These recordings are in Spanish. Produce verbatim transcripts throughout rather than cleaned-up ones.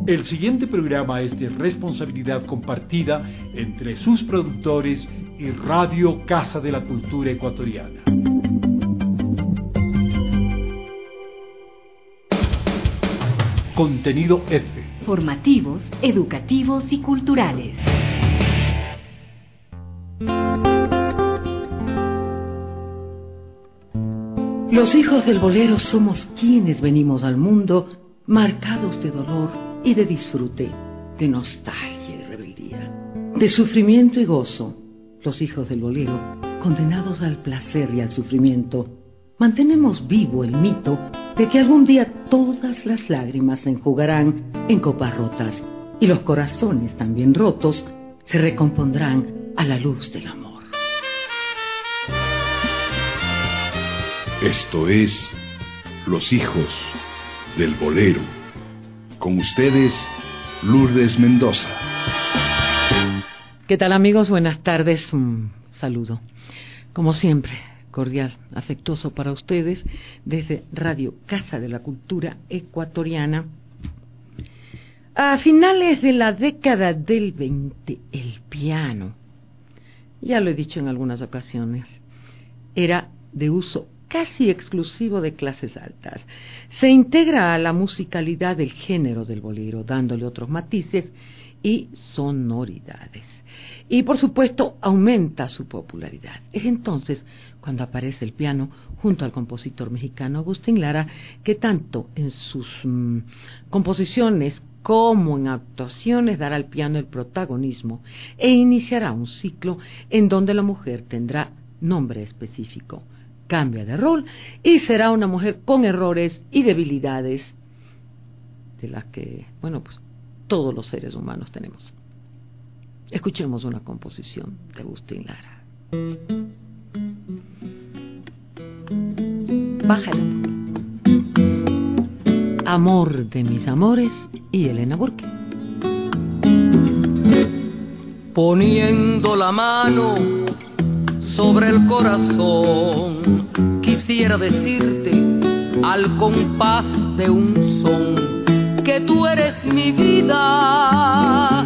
El siguiente programa es de responsabilidad compartida entre sus productores y Radio Casa de la Cultura Ecuatoriana. Contenido F. Formativos, educativos y culturales. Los hijos del bolero somos quienes venimos al mundo marcados de dolor y de disfrute, de nostalgia y rebeldía, de sufrimiento y gozo. Los hijos del bolero, condenados al placer y al sufrimiento, mantenemos vivo el mito de que algún día todas las lágrimas se enjugarán en copas rotas y los corazones también rotos se recompondrán a la luz del amor. Esto es Los hijos del bolero. Con ustedes, Lourdes Mendoza. ¿Qué tal, amigos? Buenas tardes. Un saludo, como siempre, cordial, afectuoso para ustedes desde Radio Casa de la Cultura Ecuatoriana. A finales de la década del veinte, el piano, ya lo he dicho en algunas ocasiones, era de uso casi exclusivo de clases altas. Se integra a la musicalidad del género del bolero, dándole otros matices y sonoridades. Y por supuesto aumenta su popularidad. Es entonces cuando aparece el piano junto al compositor mexicano Agustín Lara, que tanto en sus mmm, composiciones como en actuaciones dará al piano el protagonismo e iniciará un ciclo en donde la mujer tendrá nombre específico, cambia de rol y será una mujer con errores y debilidades de las que, bueno, pues todos los seres humanos tenemos. Escuchemos una composición de Agustín Lara. Bájalo. Amor de mis amores y Elena Burke. Poniendo la mano sobre el corazón, quisiera decirte al compás de un son que tú eres mi vida,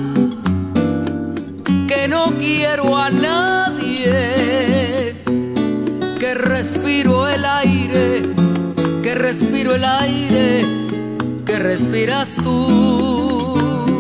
que no quiero a nadie, que respiro el aire, que respiro el aire, que respiras tú.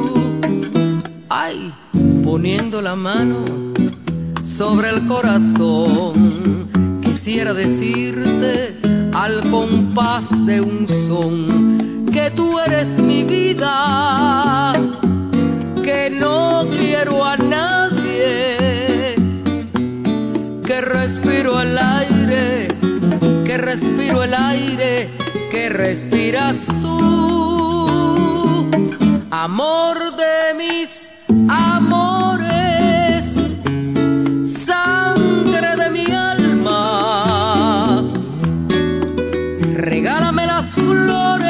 Ay, poniendo la mano sobre el corazón, quisiera decirte al compás de un son que tú eres mi vida, que no quiero a nadie, que respiro el aire, que respiro el aire, que respiras tú. Amor de mis amores, sangre de mi alma, regálame las flores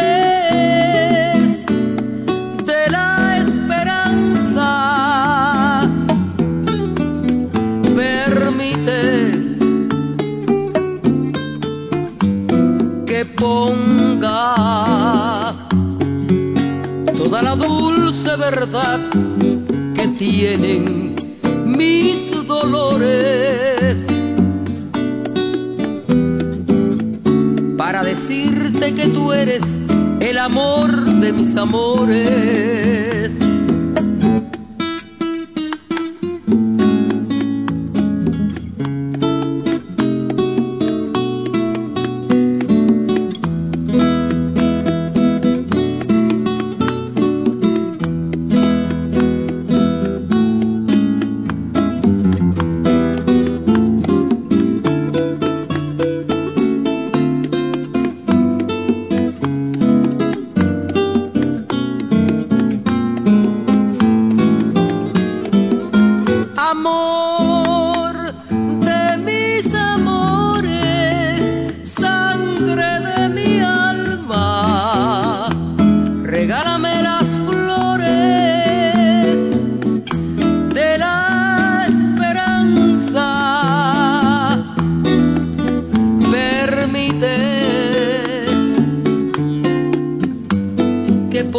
de la esperanza, permite que ponga toda la dulce verdad que tienen mis dolores para decirte que tú eres el amor de mis amores.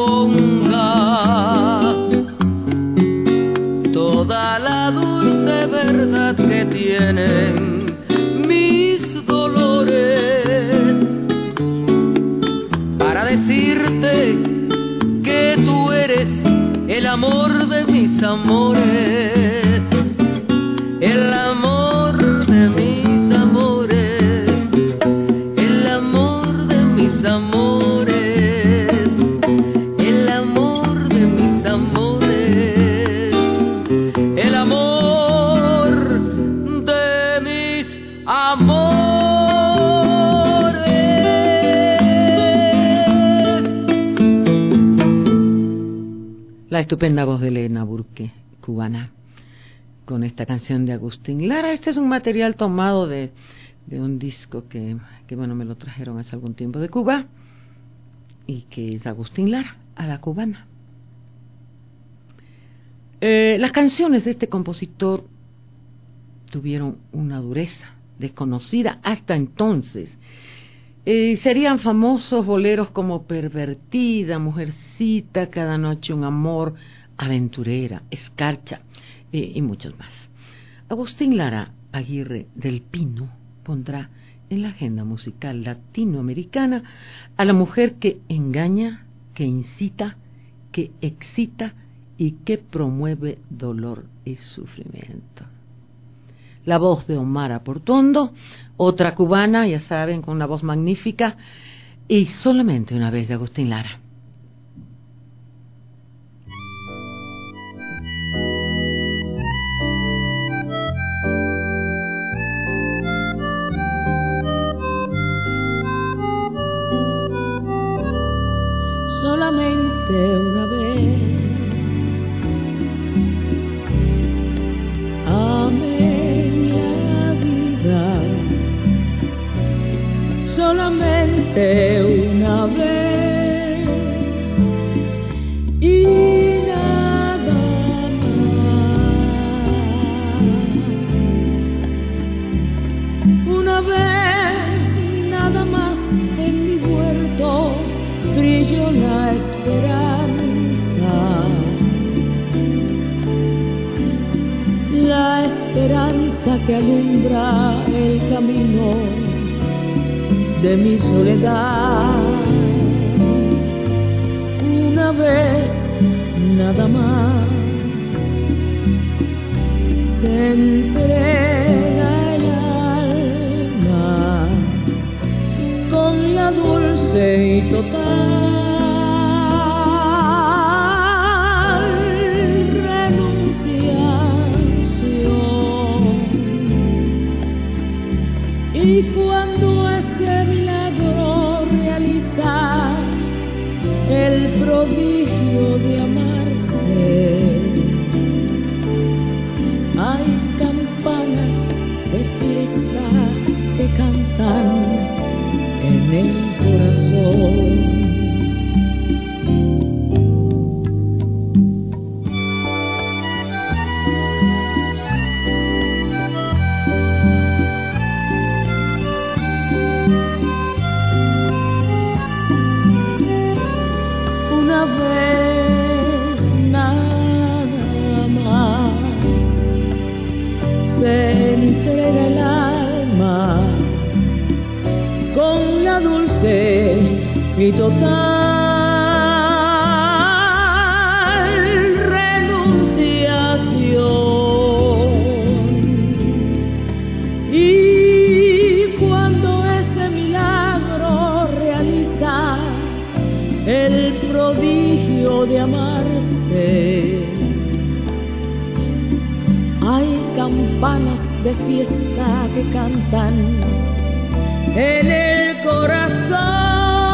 exponga toda la dulce verdad que tienen mis dolores, para decirte que tú eres el amor de mis amores, el amor de mis amores, el amor de mis amores, el amor de mis amores, el amor de mis amores. La estupenda voz de Elena Burke, cubana, con esta canción de Agustín Lara. Este es un material tomado de, de un disco que, que, bueno, me lo trajeron hace algún tiempo de Cuba, y que es Agustín Lara, a la cubana. Eh, las canciones de este compositor tuvieron una dureza desconocida hasta entonces. Eh, serían famosos boleros como Pervertida, Mujercita, Cada noche un amor, Aventurera, Escarcha, eh, y muchos más. Agustín Lara Aguirre del Pino pondrá en la agenda musical latinoamericana a la mujer que engaña, que incita, que excita y que promueve dolor y sufrimiento. La voz de Omar Portuondo, otra cubana, ya saben, con una voz magnífica, y Solamente una vez de Agustín Lara. Solamente una vez amé la vida, solamente una vez y nada más. Una vez nada más en mi huerto brilló la esperanza, la esperanza que alumbra el camino de mi soledad. Una vez nada más se entrega el alma con la dulce y total y cuando ese milagro realizar el prodigio de amarse, hay campanas de fiesta que cantan en el corazón. Y total renunciación, y cuando ese milagro realiza el prodigio de amarse, hay campanas de fiesta que cantan en el corazón.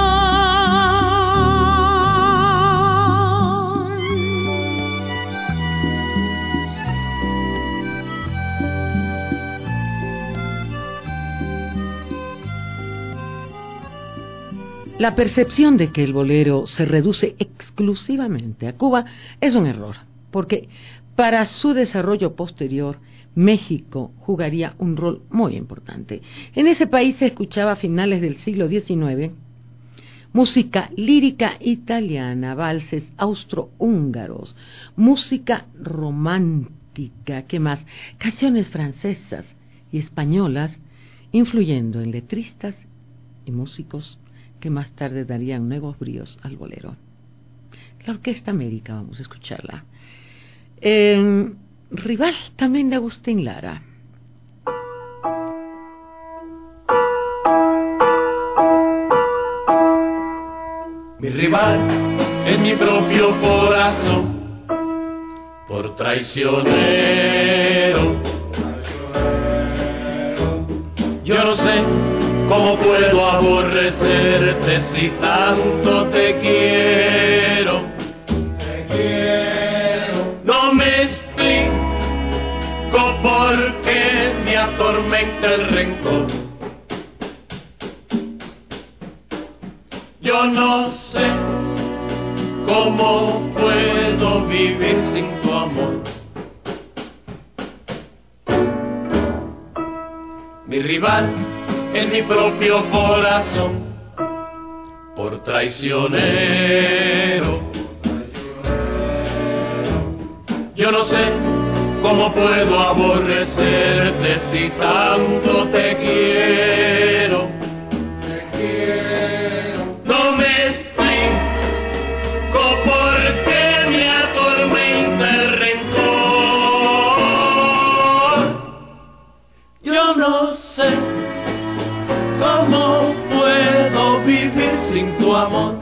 La percepción de que el bolero se reduce exclusivamente a Cuba es un error, porque para su desarrollo posterior México jugaría un rol muy importante. En ese país se escuchaba a finales del siglo diecinueve música lírica italiana, valses austrohúngaros, música romántica, ¿qué más? Canciones francesas y españolas, influyendo en letristas y músicos que más tarde darían nuevos bríos al bolero. La Orquesta América, vamos a escucharla. Eh, rival también de Agustín Lara. Mi rival es mi propio corazón, por traicionero. Yo no sé cómo puedo aborrecerte si tanto te quiero. Te quiero. No me explico por qué me atormenta el rencor. Yo no sé cómo puedo vivir sin tu amor. Mi rival es mi propio corazón, por traicionero. Yo no sé cómo puedo aborrecerte si tanto te quiero. Te quiero. No me explico por qué me atormenta el rencor. Yo no sé cómo puedo vivir sin tu amor.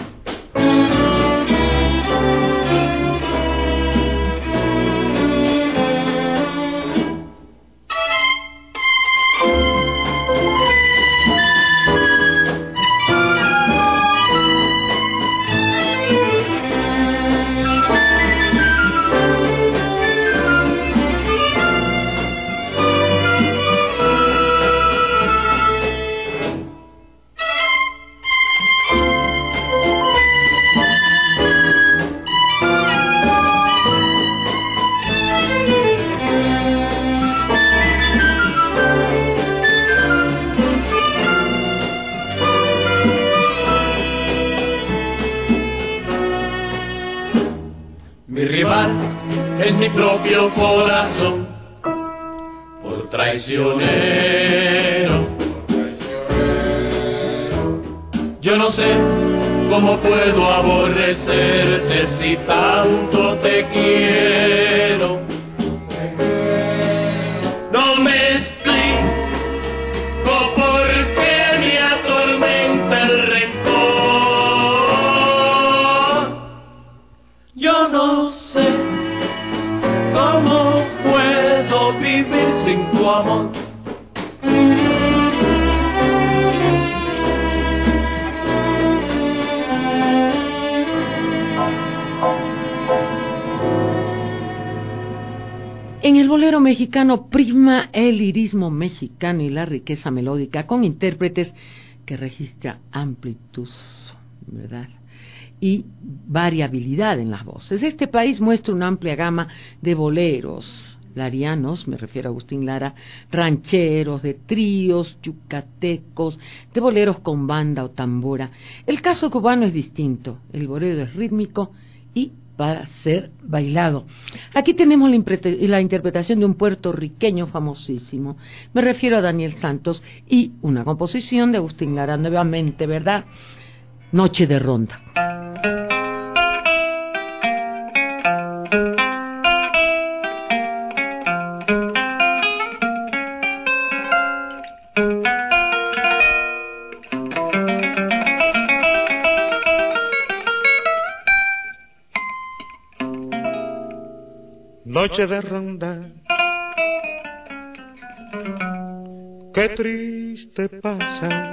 Mi rival es mi propio corazón, por traicionero. Yo no sé cómo puedo aborrecerte si tanto te quiero. No me explico por qué me atormenta el rencor. Yo no sé cómo puedo vivir sin tu amor. En el bolero mexicano prima el lirismo mexicano y la riqueza melódica con intérpretes que registra amplitud, ¿verdad?, y variabilidad en las voces. Este país muestra una amplia gama de boleros larianos, me refiero a Agustín Lara, rancheros, de tríos, yucatecos, de boleros con banda o tambora. El caso cubano es distinto, el bolero es rítmico y para ser bailado. Aquí tenemos la, la interpretación de un puertorriqueño famosísimo, me refiero a Daniel Santos, y una composición de Agustín Lara nuevamente, ¿verdad?, Noche de Ronda. Noche de ronda, qué triste pasa,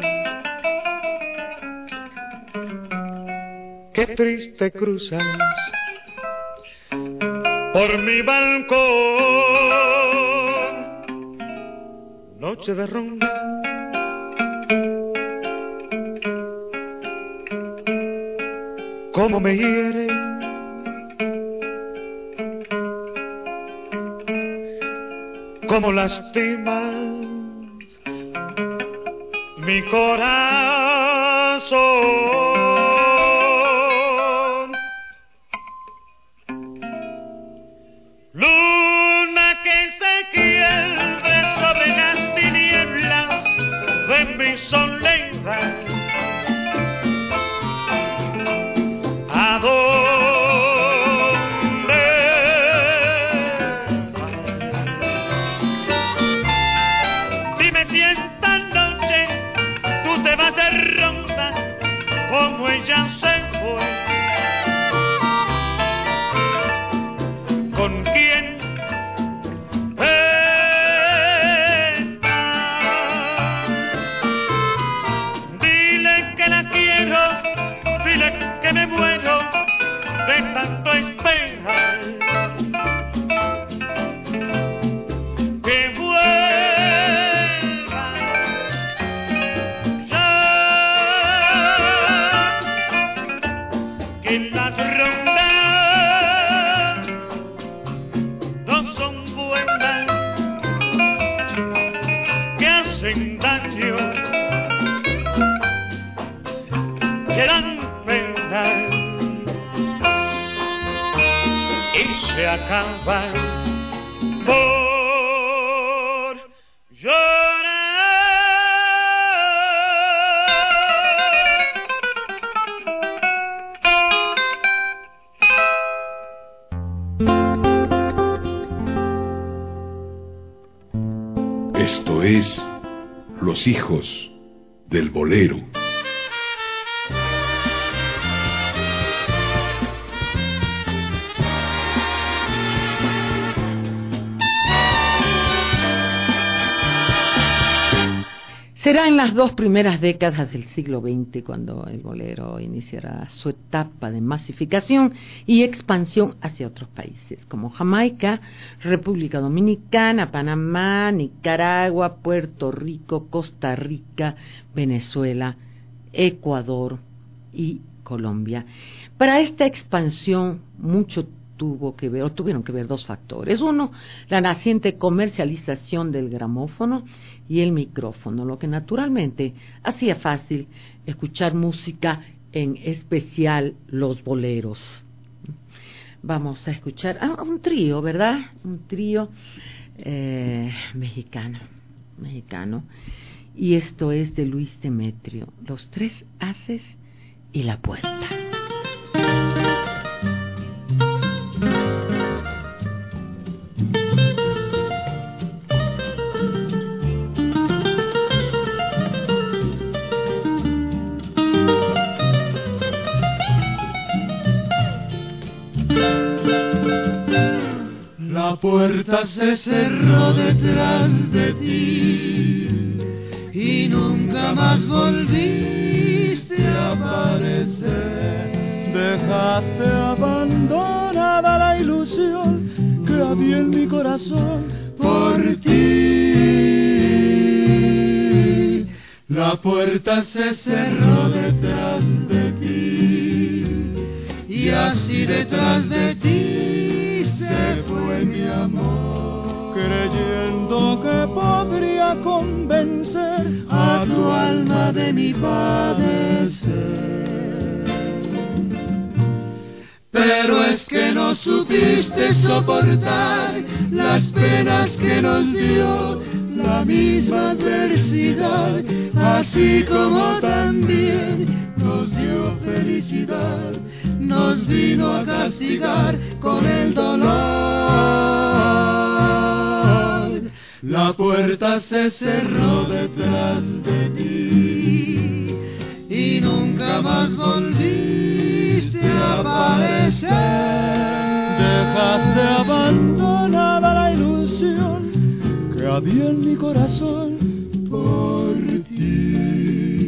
qué triste cruzas por mi balcón. Noche de ronda, cómo me hiere, cómo lastimas mi corazón. ¿A dónde vas? Dime si esta noche tú te vas de ronda como ella se fue. ¿Con quién está? Dile que la quiero, dile que me muero de tanto esperar. Que vuelva ya, que las rondas no son buenas, que hacen daño, que dan pena y se acaban por llorar. Esto es Los hijos del bolero. Será en las dos primeras décadas del siglo veinte cuando el bolero iniciará su etapa de masificación y expansión hacia otros países como Jamaica, República Dominicana, Panamá, Nicaragua, Puerto Rico, Costa Rica, Venezuela, Ecuador y Colombia. Para esta expansión mucho tuvo que ver, o tuvieron que ver dos factores. Uno, la naciente comercialización del gramófono y el micrófono, lo que naturalmente hacía fácil escuchar música, en especial los boleros. Vamos a escuchar a un trío, ¿verdad? Un trío eh, mexicano, mexicano. Y esto es de Luis Demetrio, Los Tres Haces y La Puerta. La puerta se cerró detrás de ti y nunca más volviste a aparecer. Dejaste abandonada la ilusión que había en mi corazón por ti. La puerta se cerró detrás de ti y así detrás de ti se fue mi amor, creyendo que podría convencer a tu alma de mi padecer. Pero es que no supiste soportar las penas que nos dio la misma adversidad, así como también nos dio felicidad, nos vino a castigar con el dolor. La puerta se cerró detrás de ti y nunca más volviste a aparecer. Dejaste abandonada la ilusión que había en mi corazón por ti.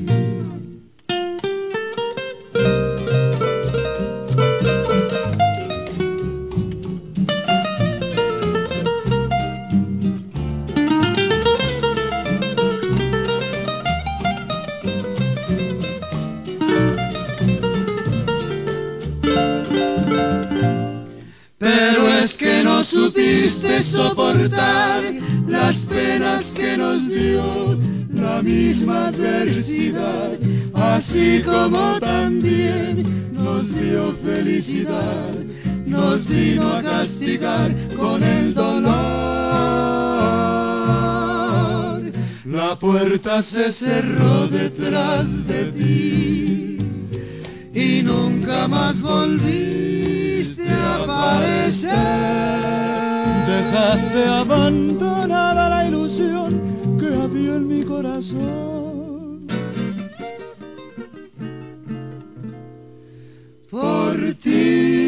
Supiste soportar las penas que nos dio la misma adversidad, así como también nos dio felicidad, nos vino a castigar con el dolor. La puerta se cerró detrás de ti y nunca jamás volviste a aparecer. Dejaste abandonada la ilusión que había en mi corazón. Por ti.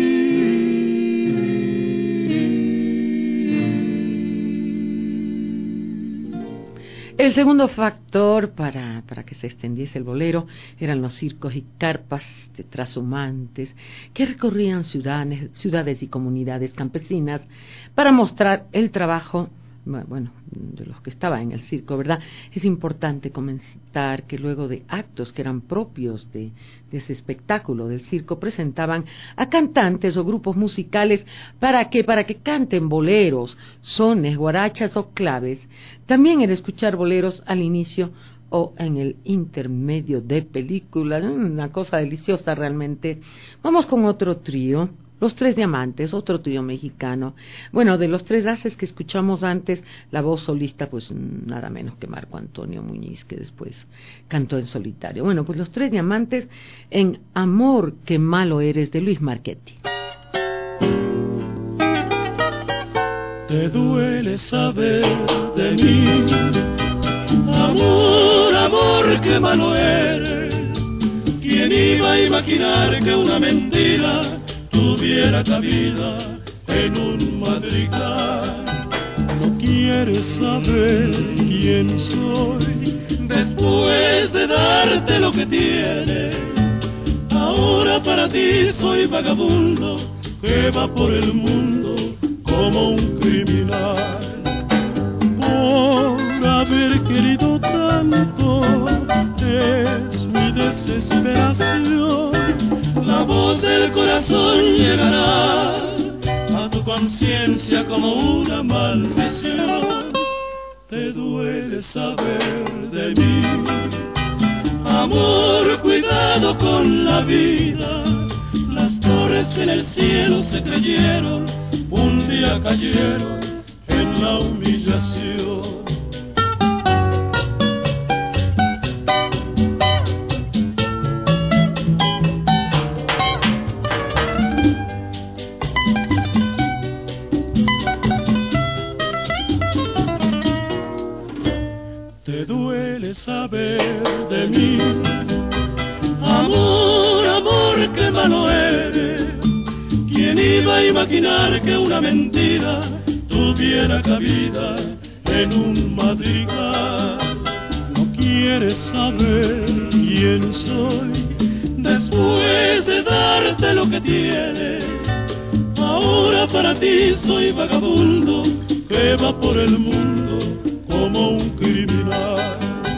El segundo factor para, para que se extendiese el bolero eran los circos y carpas de trashumantes que recorrían ciudades, ciudades y comunidades campesinas para mostrar el trabajo, bueno, de los que estaban en el circo, ¿verdad? Es importante comentar que luego de actos que eran propios de, de ese espectáculo del circo, presentaban a cantantes o grupos musicales para que, para que canten boleros, sones, guarachas o claves. También era escuchar boleros al inicio o en el intermedio de películas, una cosa deliciosa realmente. Vamos con otro trío. Los Tres Diamantes, otro trío mexicano. Bueno, de los tres haces que escuchamos antes, la voz solista, pues nada menos que Marco Antonio Muñiz, que después cantó en solitario. Bueno, pues Los Tres Diamantes en Amor, qué malo eres, de Luis Marchetti. Te duele saber de mí, amor, amor, qué malo eres. ¿Quién iba a imaginar que una mentira tuviera cabida en un madrigal? No quieres saber quién soy después de darte lo que tienes. Ahora para ti soy vagabundo que va por el mundo como un criminal. Por haber querido tanto es mi desesperación. La voz del corazón llegará a tu conciencia como una maldición. Te duele saber de mí, amor, cuidado con la vida. Las torres que en el cielo se creyeron, un día cayeron en la humillación. Te duele saber de mí, amor, amor, qué malo eres. ¿Quién iba a imaginar que una mentira tuviera cabida en un madrigal? No quieres saber quién soy después de darte lo que tienes. Ahora para ti soy vagabundo que va por el mundo como un criminal.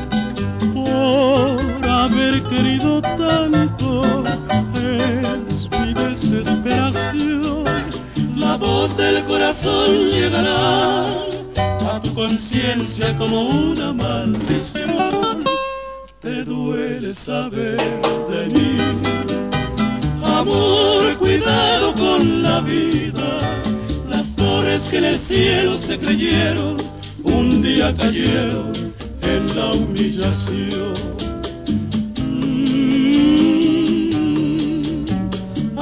Por haber querido tanto es mi desesperación. La voz del corazón llegará a tu conciencia como una maldición. Te duele saber de mí, amor, cuidado con la vida. Las torres que en el cielo se creyeron, un día cayeron en la humillación. Mm,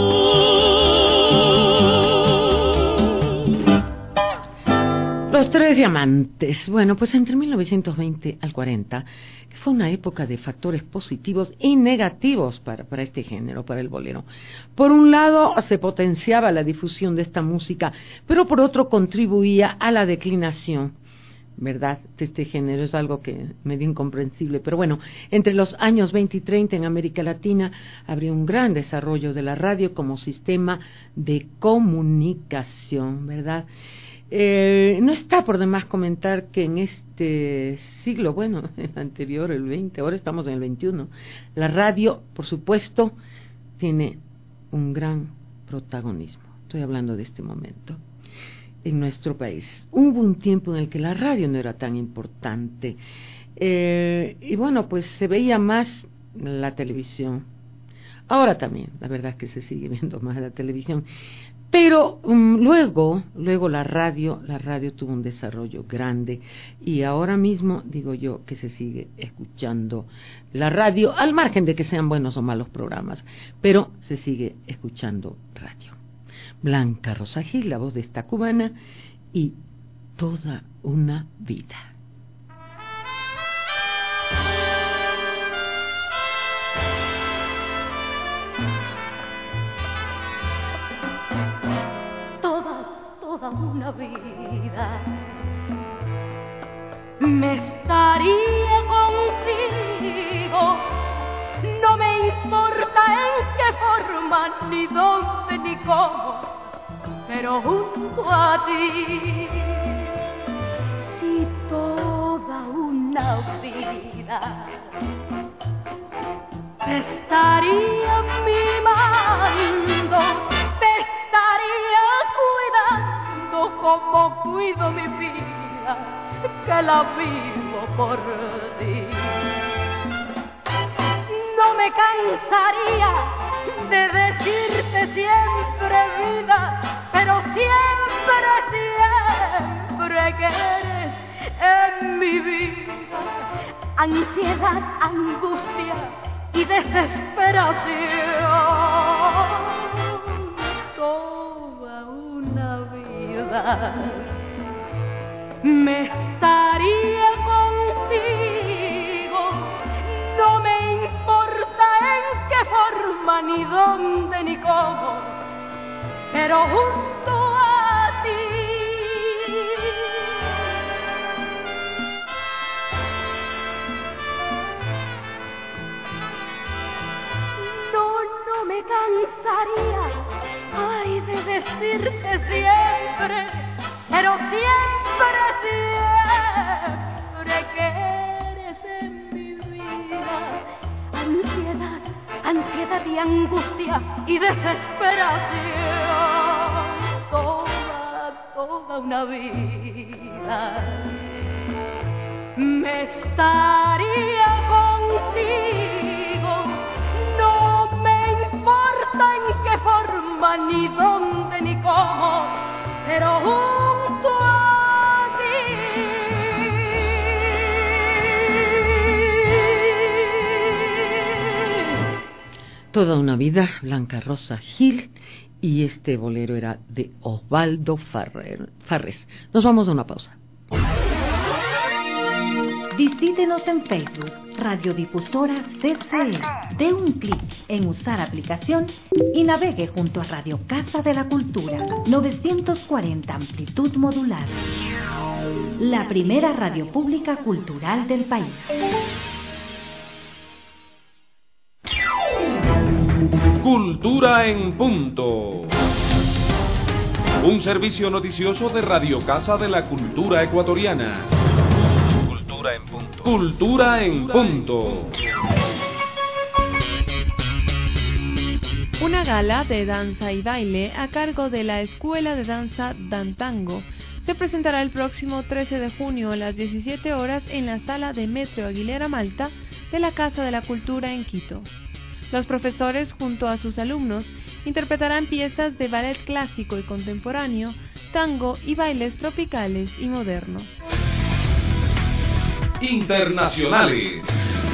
amor. Los Tres Diamantes. Bueno, pues entre mil novecientos veinte al cuarenta, que fue una época de factores positivos y negativos para, para este género, para el bolero. Por un lado, se potenciaba la difusión de esta música, pero por otro contribuía a la declinación, ¿verdad?, de este género. Es algo que medio incomprensible, pero bueno, entre los años veinte y treinta en América Latina habría un gran desarrollo de la radio como sistema de comunicación, ¿verdad? Eh, no está por demás comentar que en este siglo, bueno, el anterior, el veinte, ahora estamos en el veintiuno, la radio, por supuesto, tiene un gran protagonismo. Estoy hablando de este momento en nuestro país. Hubo un tiempo en el que la radio no era tan importante, eh, y bueno, pues se veía más la televisión. Ahora también, la verdad es que se sigue viendo más la televisión. Pero um, luego, luego la radio, la radio tuvo un desarrollo grande y ahora mismo digo yo que se sigue escuchando la radio, al margen de que sean buenos o malos programas, pero se sigue escuchando radio. Blanca Rosa Gil, la voz de esta cubana, y Toda una vida. Toda una vida me estaría contigo, no me importa en qué forma, ni dónde, ni cómo, pero junto a ti, si toda una vida te estaría mimando, te estaría cuidando como cuido mi vida, que la vivo por ti. No me cansaría de decirte siempre vida, pero siempre, siempre que eres en mi vida ansiedad, angustia y desesperación. Toda una vida me estaría contigo, no me importa en qué forma, ni dónde, ni cómo, pero junto a ti. No, no me cansaría, ay, de decirte siempre, pero siempre, siempre que eres en mi vida ansiedad, ansiedad y angustia y desesperación. Toda, toda una vida me estaría contigo, no me importa en qué forma, ni dónde, ni cómo, pero junto a ti. Toda una vida, Blanca Rosa Gil, y este bolero era de Osvaldo Farrer, Farrés. Nos vamos a una pausa. Visítenos en Facebook, Radiodifusora C C E. Dé un clic en usar aplicación y navegue junto a Radio Casa de la Cultura, novecientos cuarenta amplitud modular. La primera radio pública cultural del país. Cultura en punto. Un servicio noticioso de Radio Casa de la Cultura Ecuatoriana. Cultura en punto. Cultura en punto. Una gala de danza y baile a cargo de la Escuela de Danza Dantango se presentará el próximo trece de junio a las diecisiete horas en la sala de Metro Aguilera Malta de la Casa de la Cultura en Quito. Los profesores, junto a sus alumnos, interpretarán piezas de ballet clásico y contemporáneo, tango y bailes tropicales y modernos. Internacionales.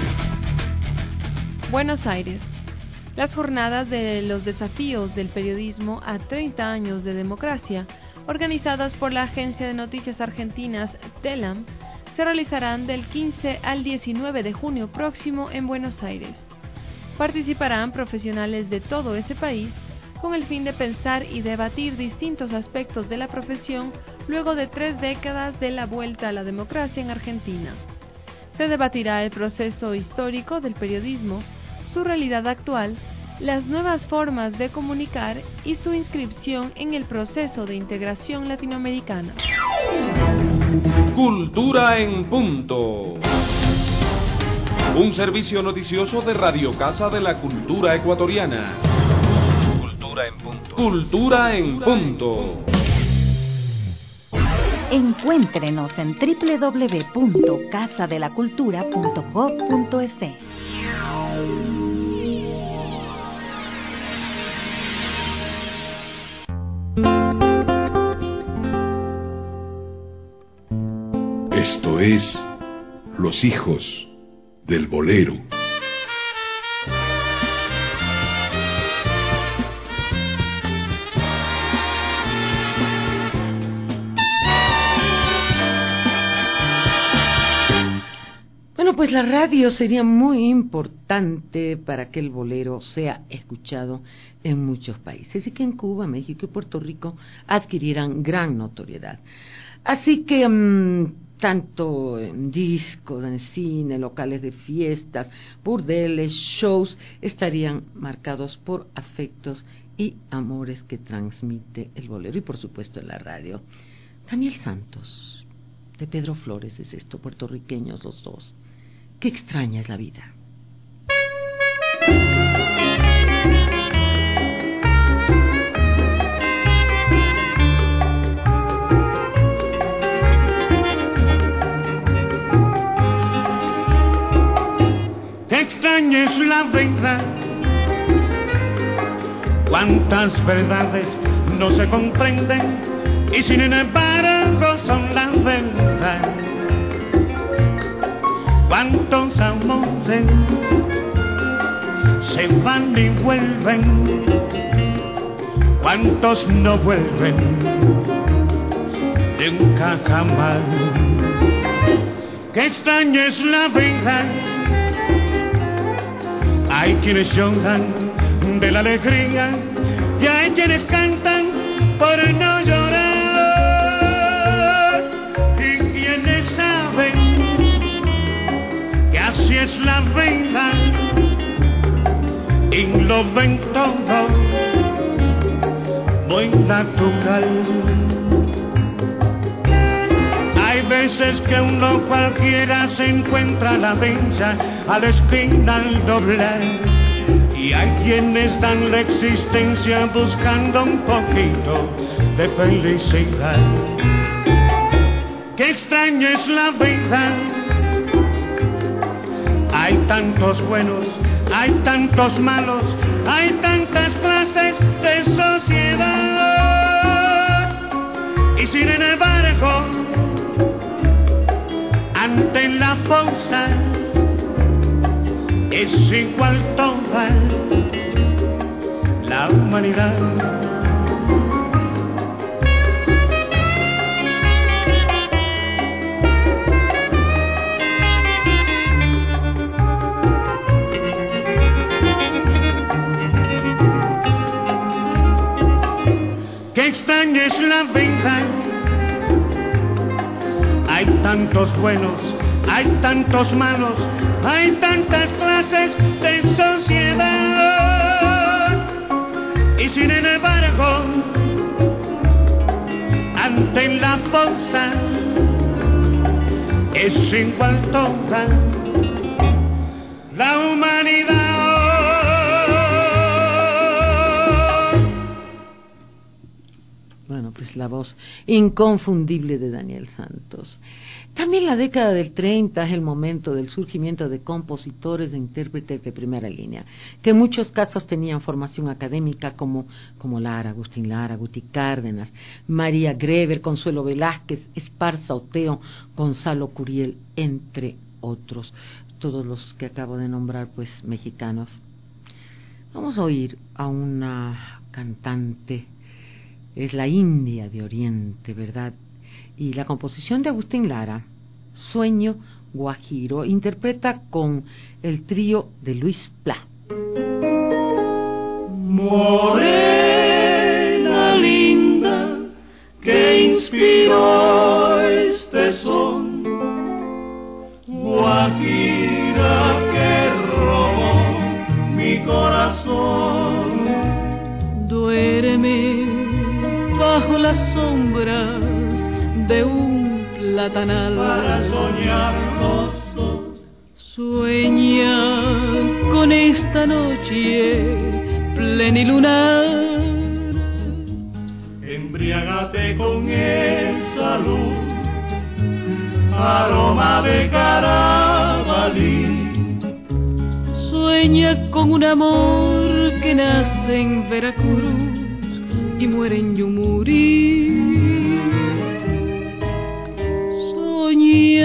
Buenos Aires. Las jornadas de los desafíos del periodismo a treinta años de democracia, organizadas por la agencia de noticias argentinas TELAM, se realizarán del quince al diecinueve de junio próximo en Buenos Aires. Participarán profesionales de todo ese país con el fin de pensar y debatir distintos aspectos de la profesión luego de tres décadas de la vuelta a la democracia en Argentina. Se debatirá el proceso histórico del periodismo, su realidad actual, las nuevas formas de comunicar y su inscripción en el proceso de integración latinoamericana. Cultura en punto. Un servicio noticioso de Radio Casa de la Cultura Ecuatoriana. Cultura en punto. Cultura en punto. Encuéntrenos en doble u doble u doble u punto casa de la cultura punto gob punto es. Esto es Los Hijos del Bolero. Bueno, pues la radio sería muy importante para que el bolero sea escuchado en muchos países y que en Cuba, México y Puerto Rico adquirieran gran notoriedad. Así que mmm, tanto en discos, en cine, locales de fiestas, burdeles, shows, estarían marcados por afectos y amores que transmite el bolero y por supuesto en la radio. Daniel Santos, de Pedro Flores es esto, puertorriqueños los dos. Qué extraña es la vida. Qué extraña es la vida. Cuántas verdades no se comprenden y sin embargo son la verdad. Cuántos amores se van y vuelven, cuántos no vuelven nunca jamás. Qué extraña es la vida. Hay quienes lloran de la alegría y hay quienes cantan por no llorar. Y quienes saben que así es la vida y lo ven todo muy natural. Hay veces que uno cualquiera se encuentra a la derecha, a la esquina al doblar, y hay quienes dan la existencia buscando un poquito de felicidad. Qué extraña es la vida. Hay tantos buenos, hay tantos malos, hay tantas clases de sociedad, y sin embargo ante la fuerza es igual toda la humanidad. Qué extraña es la vida. Hay tantos buenos, hay tantos malos, hay tantas clases de sociedad, y sin embargo ante la fuerza es igual toda la humanidad. Bueno, pues la voz inconfundible de Daniel Santos. También la década del treinta es el momento del surgimiento de compositores e intérpretes de primera línea, que en muchos casos tenían formación académica como, como Lara, Agustín Lara, Guti Cárdenas, María Greber, Consuelo Velázquez, Esparza Oteo, Gonzalo Curiel, entre otros, todos los que acabo de nombrar, pues mexicanos. Vamos a oír a una cantante. Es la India de Oriente, ¿verdad? Y la composición de Agustín Lara, Sueño Guajiro, interpreta con el trío de Luis Pla. Morena linda, que inspiró este son, Guajira que robó mi corazón. Duéreme bajo las sombras de un platanal para soñar los dos. Sueña con esta noche plenilunar. Embriágate con esa luz, aroma de carabalí. Sueña con un amor que nace en Veracruz y muere en Yumurí. Soñé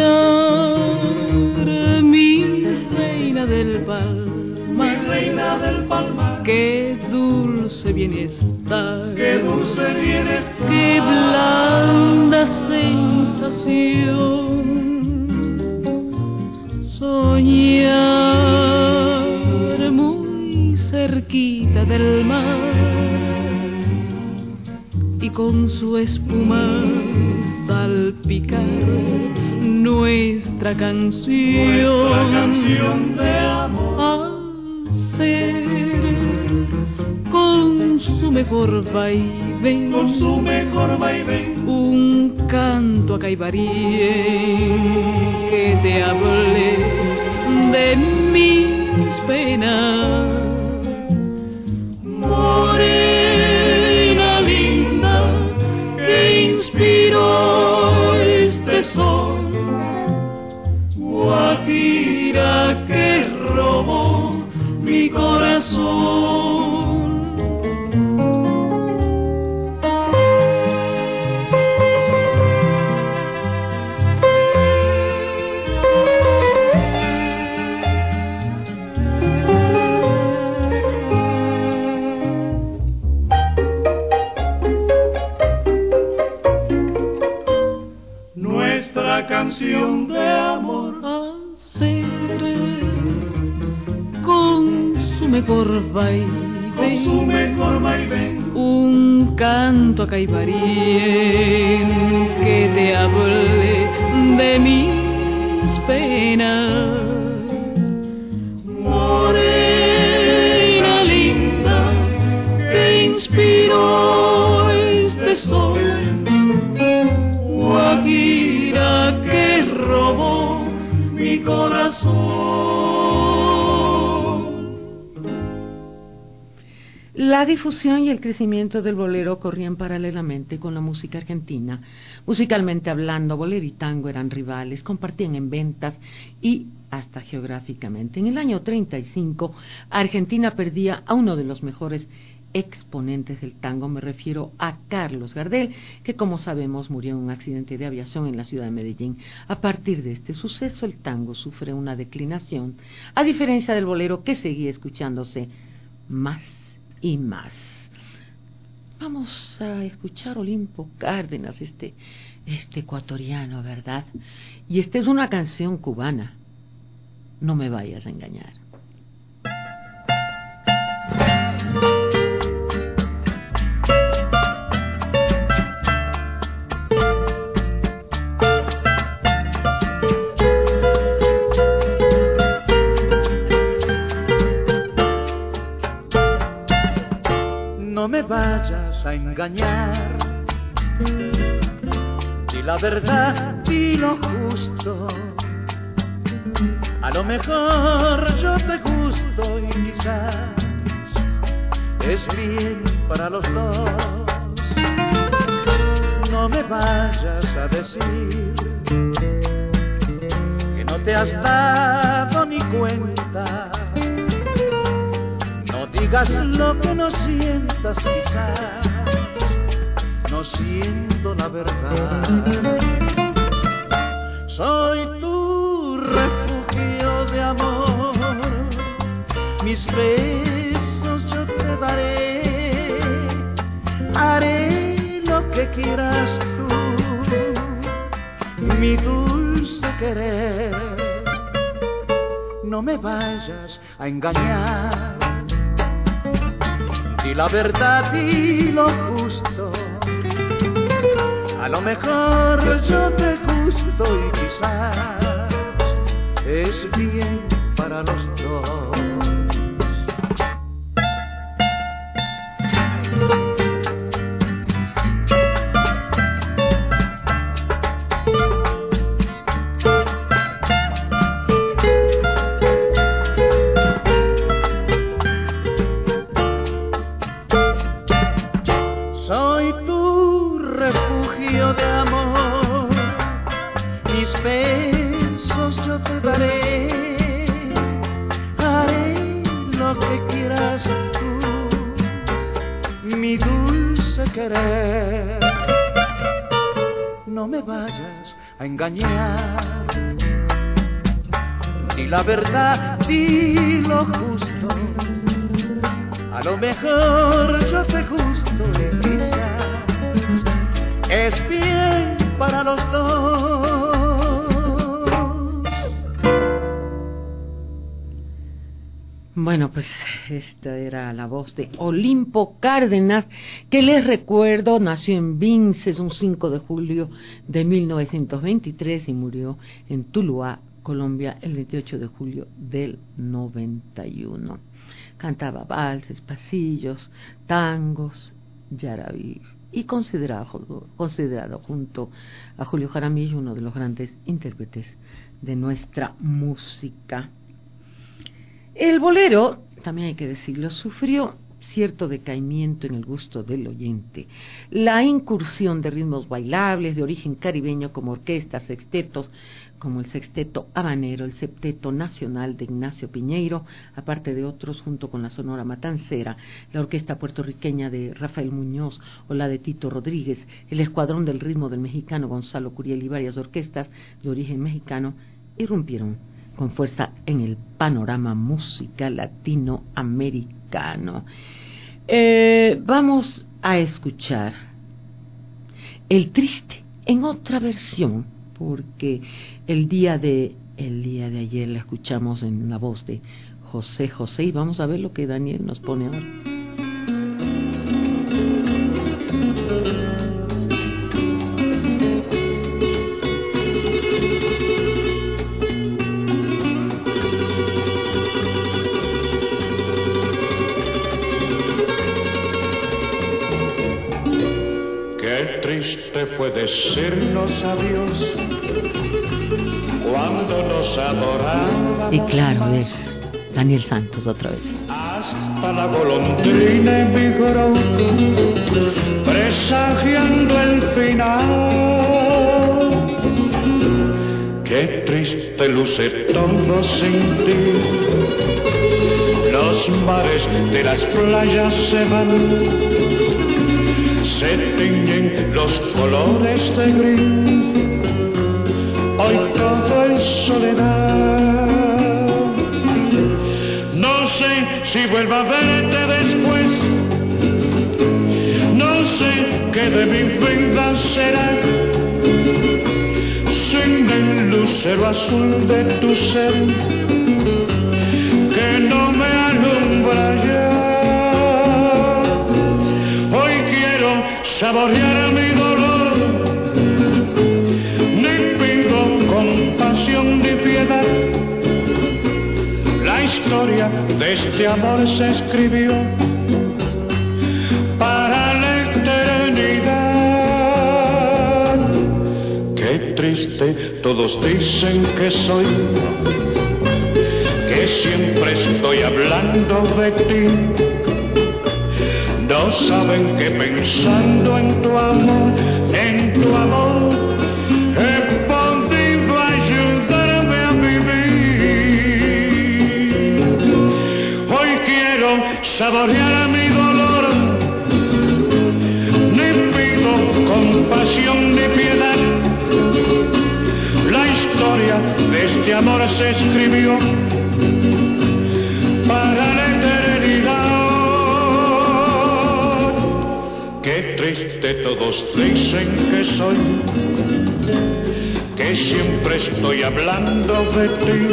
reina del palmar, mi reina del palmar, qué dulce bienestar, qué dulce bienestar, qué blanda sensación, soñar muy cerquita del mar y con su espuma salpicar nuestra canción, nuestra canción de amor, hacer con su mejor vaivén, con su mejor vaivén, un canto a caibarín que te hable de mis penas. Morena linda que inspiró este sol, guajira que robó mi corazón. Canción de amor, hacer con su mejor vaivén, con su mejor vaivén, un canto a caibarín que te hable de mis penas. Morena linda que inspiró este sol, guajira que robó mi corazón. La difusión y el crecimiento del bolero corrían paralelamente con la música argentina. Musicalmente hablando, bolero y tango eran rivales, compartían en ventas y hasta geográficamente. En el año treinta y cinco, Argentina perdía a uno de los mejores exponentes del tango, me refiero a Carlos Gardel, que como sabemos murió en un accidente de aviación en la ciudad de Medellín. A partir de este suceso, el tango sufre una declinación, a diferencia del bolero que seguía escuchándose más y más. Vamos a escuchar Olimpo Cárdenas, este, este ecuatoriano, ¿verdad? Y esta es una canción cubana, No me vayas a engañar. No me vayas a engañar, di la verdad, di lo justo. A lo mejor yo te gusto y quizás es bien para los dos. No me vayas a decir que no te has dado ni cuenta. No digas lo que no sientas, quizás no siento la verdad. Soy tu refugio de amor, mis besos yo te daré, haré lo que quieras tú, mi dulce querer. No me vayas a engañar, di la verdad y lo justo. A lo mejor yo te gusto y quizás es bien para los dos. di la verdad, di lo justo. A lo mejor yo te gusto y quizás es bien para los dos. Bueno, pues esta era la voz de Olimpo Cárdenas, que les recuerdo, nació en Vinces un cinco de julio de mil novecientos veintitrés y murió en Tuluá, Colombia, el veintiocho de julio del noventa y uno. Cantaba valses, pasillos, tangos, yarabí y considerado, considerado junto a Julio Jaramillo uno de los grandes intérpretes de nuestra música. El bolero, también hay que decirlo, sufrió cierto decaimiento en el gusto del oyente. La incursión de ritmos bailables de origen caribeño como orquestas, sextetos, como el Sexteto Habanero, el Septeto Nacional de Ignacio Piñeiro, aparte de otros, junto con la Sonora Matancera, la orquesta puertorriqueña de Rafael Muñoz o la de Tito Rodríguez, el Escuadrón del Ritmo del mexicano Gonzalo Curiel y varias orquestas de origen mexicano, irrumpieron con fuerza en el panorama musical latinoamericano. Eh, vamos a escuchar El Triste en otra versión, porque el día de el día de ayer la escuchamos en la voz de José José y vamos a ver lo que Daniel nos pone ahora. Triste fue decirnos adiós cuando nos adorábamos. Y claro, es Daniel Santos otra vez. Hasta la golondrina emigró, presagiando el final. Qué triste luce todo sin ti. Los mares de las playas se van, se tiñen los colores de gris. Hoy todo es soledad. No sé si vuelva a verte después. No sé qué de mi vida será sin el lucero azul de tu ser que no me alumbra ya. Saborear mi dolor, ni pido compasión ni piedad. La historia de este amor se escribió para la eternidad. Qué triste, todos dicen que soy, que siempre estoy hablando de ti. No saben que pensando en tu amor, en tu amor, he podido ayudarme a vivir. Hoy quiero saborear mi dolor, ni pido compasión ni piedad. La historia de este amor se escribió para la eternidad. Qué triste, todos dicen que soy, que siempre estoy hablando de ti.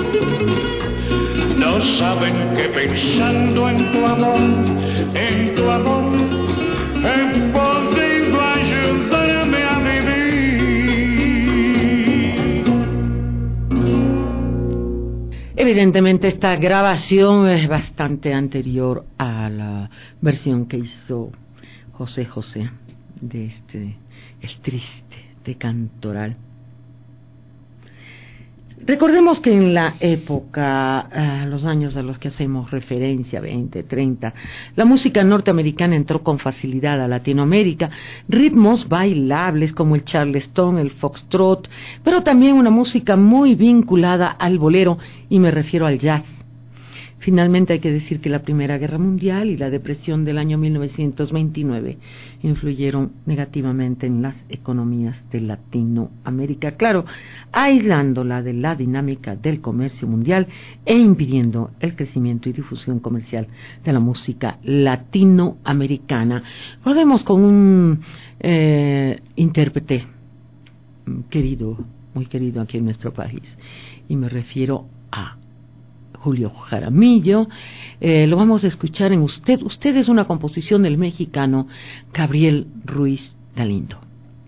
No saben que pensando en tu amor, en tu amor, he podido ayudarme a vivir. Evidentemente esta grabación es bastante anterior a la versión que hizo José José de este El Triste de Cantoral. Recordemos que en la época, uh, los años a los que hacemos referencia, veinte, treinta, la música norteamericana entró con facilidad a Latinoamérica, ritmos bailables como el charleston, el foxtrot, pero también una música muy vinculada al bolero, y me refiero al jazz. Finalmente hay que decir que la Primera Guerra Mundial y la depresión del año mil novecientos veintinueve influyeron negativamente en las economías de Latinoamérica, claro, aislándola de la dinámica del comercio mundial e impidiendo el crecimiento y difusión comercial de la música latinoamericana. Volvemos con un eh, intérprete querido, muy querido aquí en nuestro país, y me refiero a Julio Jaramillo. Eh, lo vamos a escuchar en Usted. Usted es una composición del mexicano Gabriel Ruiz Galindo.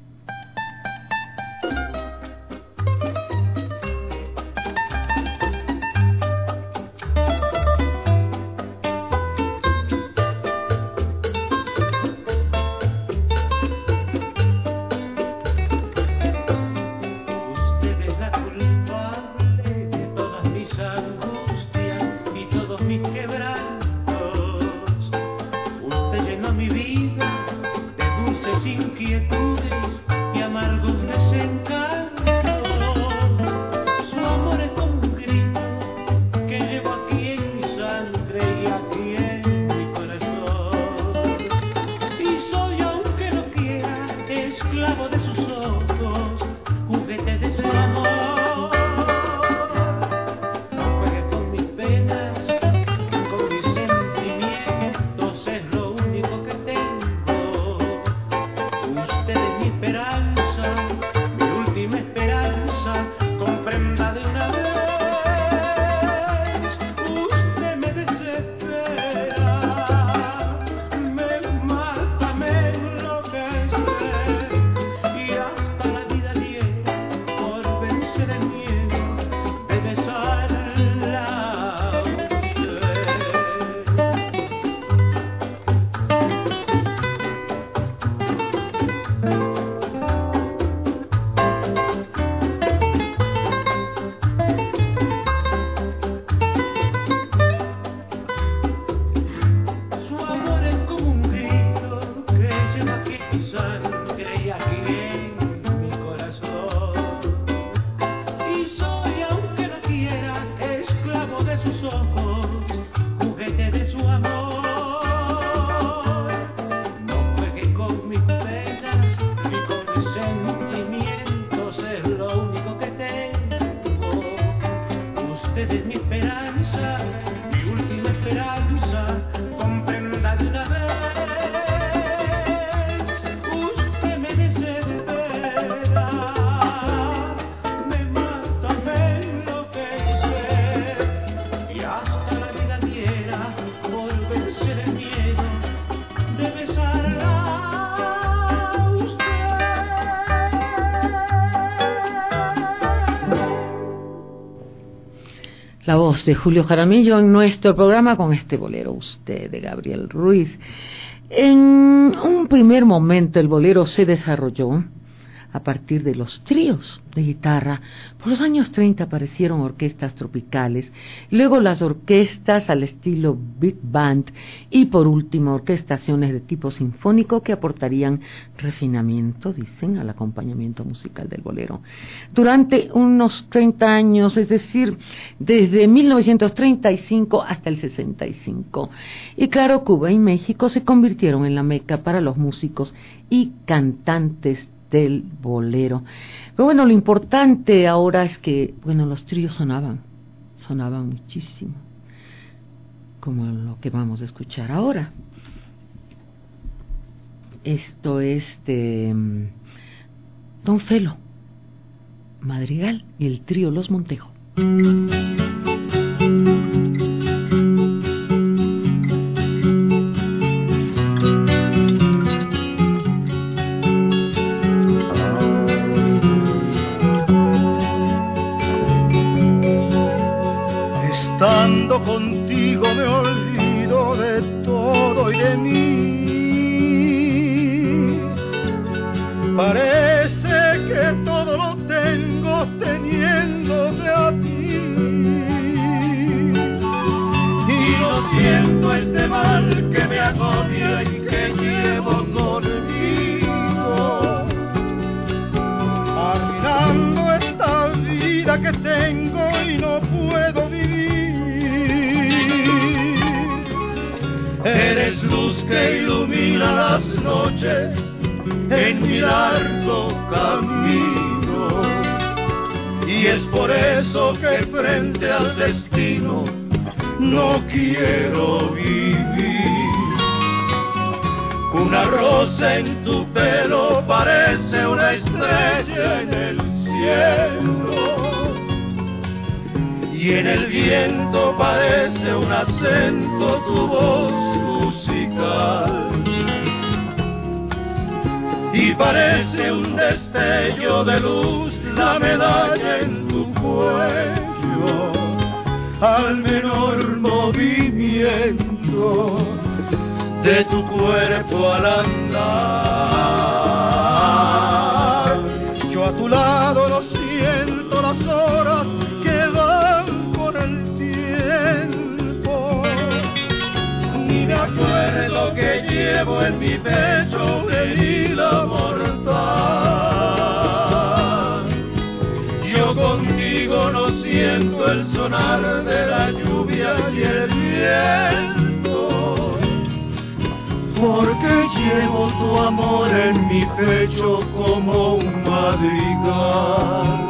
La voz de Julio Jaramillo en nuestro programa con este bolero Usted de Gabriel Ruiz. En un primer momento el bolero se desarrolló a partir de los tríos de guitarra. Por los años treinta aparecieron orquestas tropicales, luego las orquestas al estilo Big Band y por último orquestaciones de tipo sinfónico que aportarían refinamiento, dicen, al acompañamiento musical del bolero. Durante unos treinta años, es decir, desde mil novecientos treinta y cinco hasta el sesenta y cinco. Y claro, Cuba y México se convirtieron en la meca para los músicos y cantantes del bolero. Pero bueno, lo importante ahora es que, bueno, los tríos sonaban, sonaban muchísimo, como lo que vamos a escuchar ahora. Esto es de Don Felo Madrigal y el trío Los Montejo. Estando contigo me olvido de todo y de mí. Parece que todo lo tengo teniéndote a ti. Y lo siento, este mal que me agobia y que llevo conmigo, arruinando esta vida que tengo y no puedo vivir. que ilumina las noches en mi largo camino. Y es por eso que frente al destino no quiero vivir. Una rosa en tu pelo parece una estrella en el cielo, y en el viento parece un acento tu voz musical, y parece un destello de luz la medalla en tu cuello al menor movimiento de tu cuerpo al andar. Yo a tu lado no siento las horas que van con el tiempo, ni me acuerdo que llevo en mi pecho una herida mortal. Yo contigo no siento el sonar de la lluvia y el viento, porque llevo tu amor en mi pecho como un madrigal.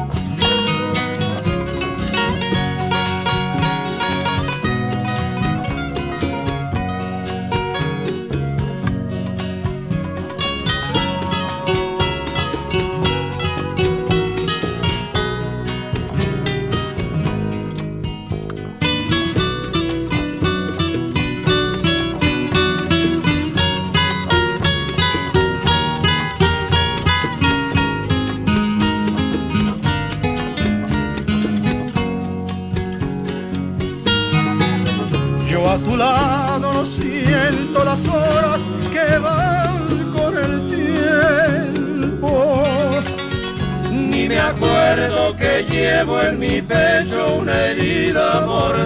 A tu lado no siento las horas que van con el tiempo, ni me acuerdo que llevo en mi pecho una herida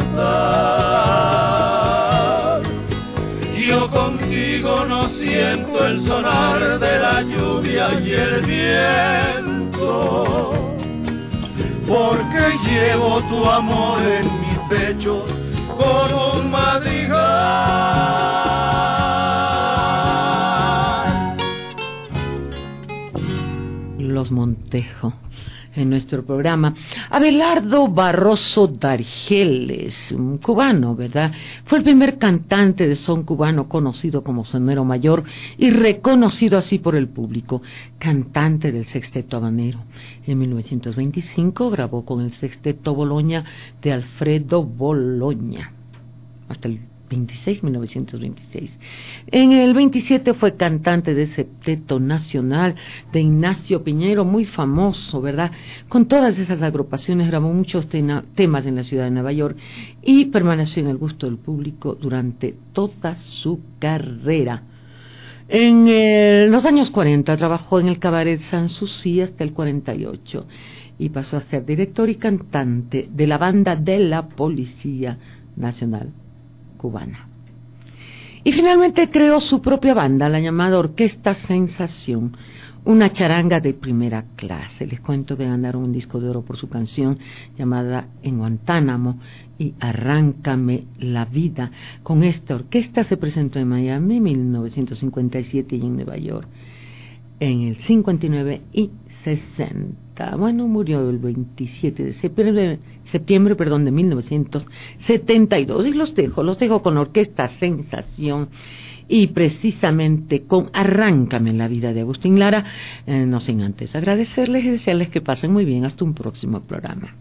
mortal. Yo contigo no siento el sonar de la lluvia y el viento, porque llevo tu amor en mi pecho como un madrigal. Los Montejo en nuestro programa. Abelardo Barroso Dargeles, un cubano, ¿verdad? Fue el primer cantante de son cubano conocido como sonero mayor y reconocido así por el público, cantante del sexteto habanero. En mil novecientos veinticinco grabó con el sexteto Boloña de Alfredo Boloña, hasta el veintiséis, mil novecientos veintiséis. En el veintisiete fue cantante de Septeto Nacional de Ignacio Piñero, muy famoso, ¿verdad? Con todas esas agrupaciones grabó muchos tena, temas en la ciudad de Nueva York y permaneció en el gusto del público durante toda su carrera. En el, los años cuarenta trabajó en el Cabaret Sanssouci hasta el cuarenta y ocho y pasó a ser director y cantante de la banda de la Policía Nacional Cubana. Y finalmente creó su propia banda, la llamada Orquesta Sensación, una charanga de primera clase. Les cuento que ganaron un disco de oro por su canción llamada En Guantánamo y Arráncame la Vida. Con esta orquesta se presentó en Miami en mil novecientos cincuenta y siete y en Nueva York en el cincuenta y nueve y sesenta. Bueno, murió el veintisiete de septiembre, septiembre perdón, de mil novecientos setenta y dos. Y los dejo, los dejo con Orquesta Sensación y precisamente con Arráncame la Vida de Agustín Lara, eh, no sin antes agradecerles y desearles que pasen muy bien hasta un próximo programa.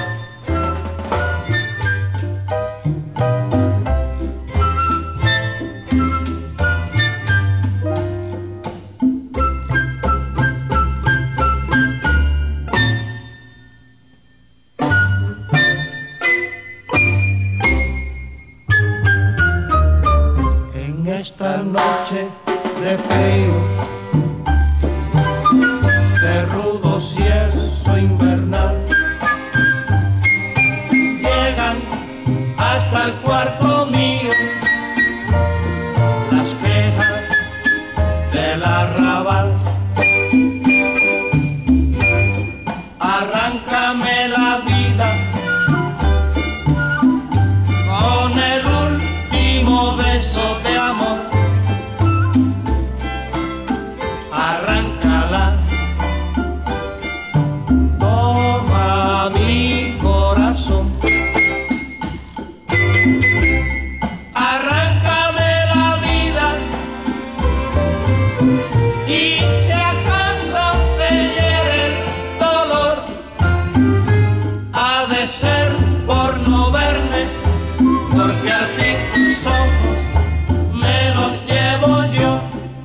Esta noche de frío, de rudo cierzo invernal, llegan hasta el cuarto mío las quejas del arrabal. Arráncame la vida con el último beso de amor. Y si acaso te hiere el dolor, ha de ser por no verme, porque al fin tus ojos me los llevo yo.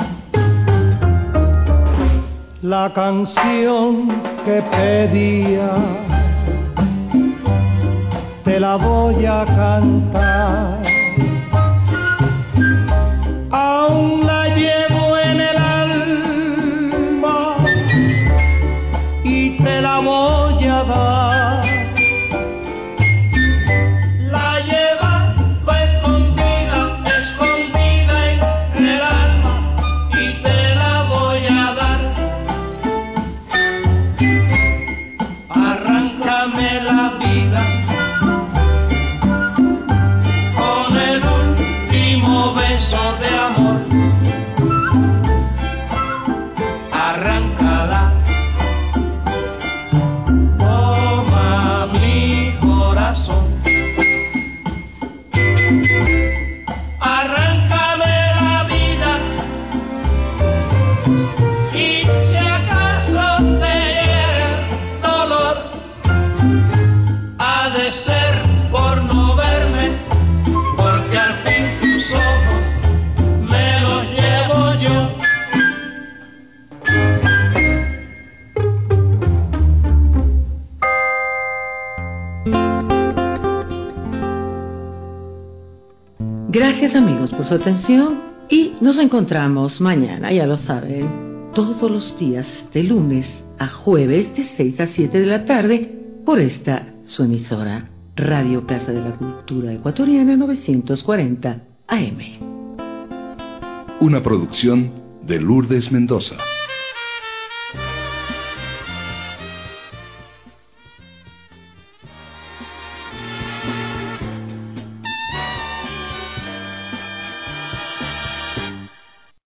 La canción que pedía te la voy a cantar, aún la llevo en el alma y te la voy a dar. La llevaba escondida, escondida en el alma y te la voy a dar. Arráncame la vida con el último beso de amor. Arráncala, toma mi corazón. Arráncame la vida y si acaso te hiere el dolor, ha de ser por no verme, porque al fin tus ojos me los llevo yo. Gracias amigos por su atención y nos encontramos mañana, ya lo saben, todos los días de lunes a jueves de seis a siete de la tarde por esta su emisora Radio Casa de la Cultura Ecuatoriana novecientos cuarenta A M. Una producción de Lourdes Mendoza.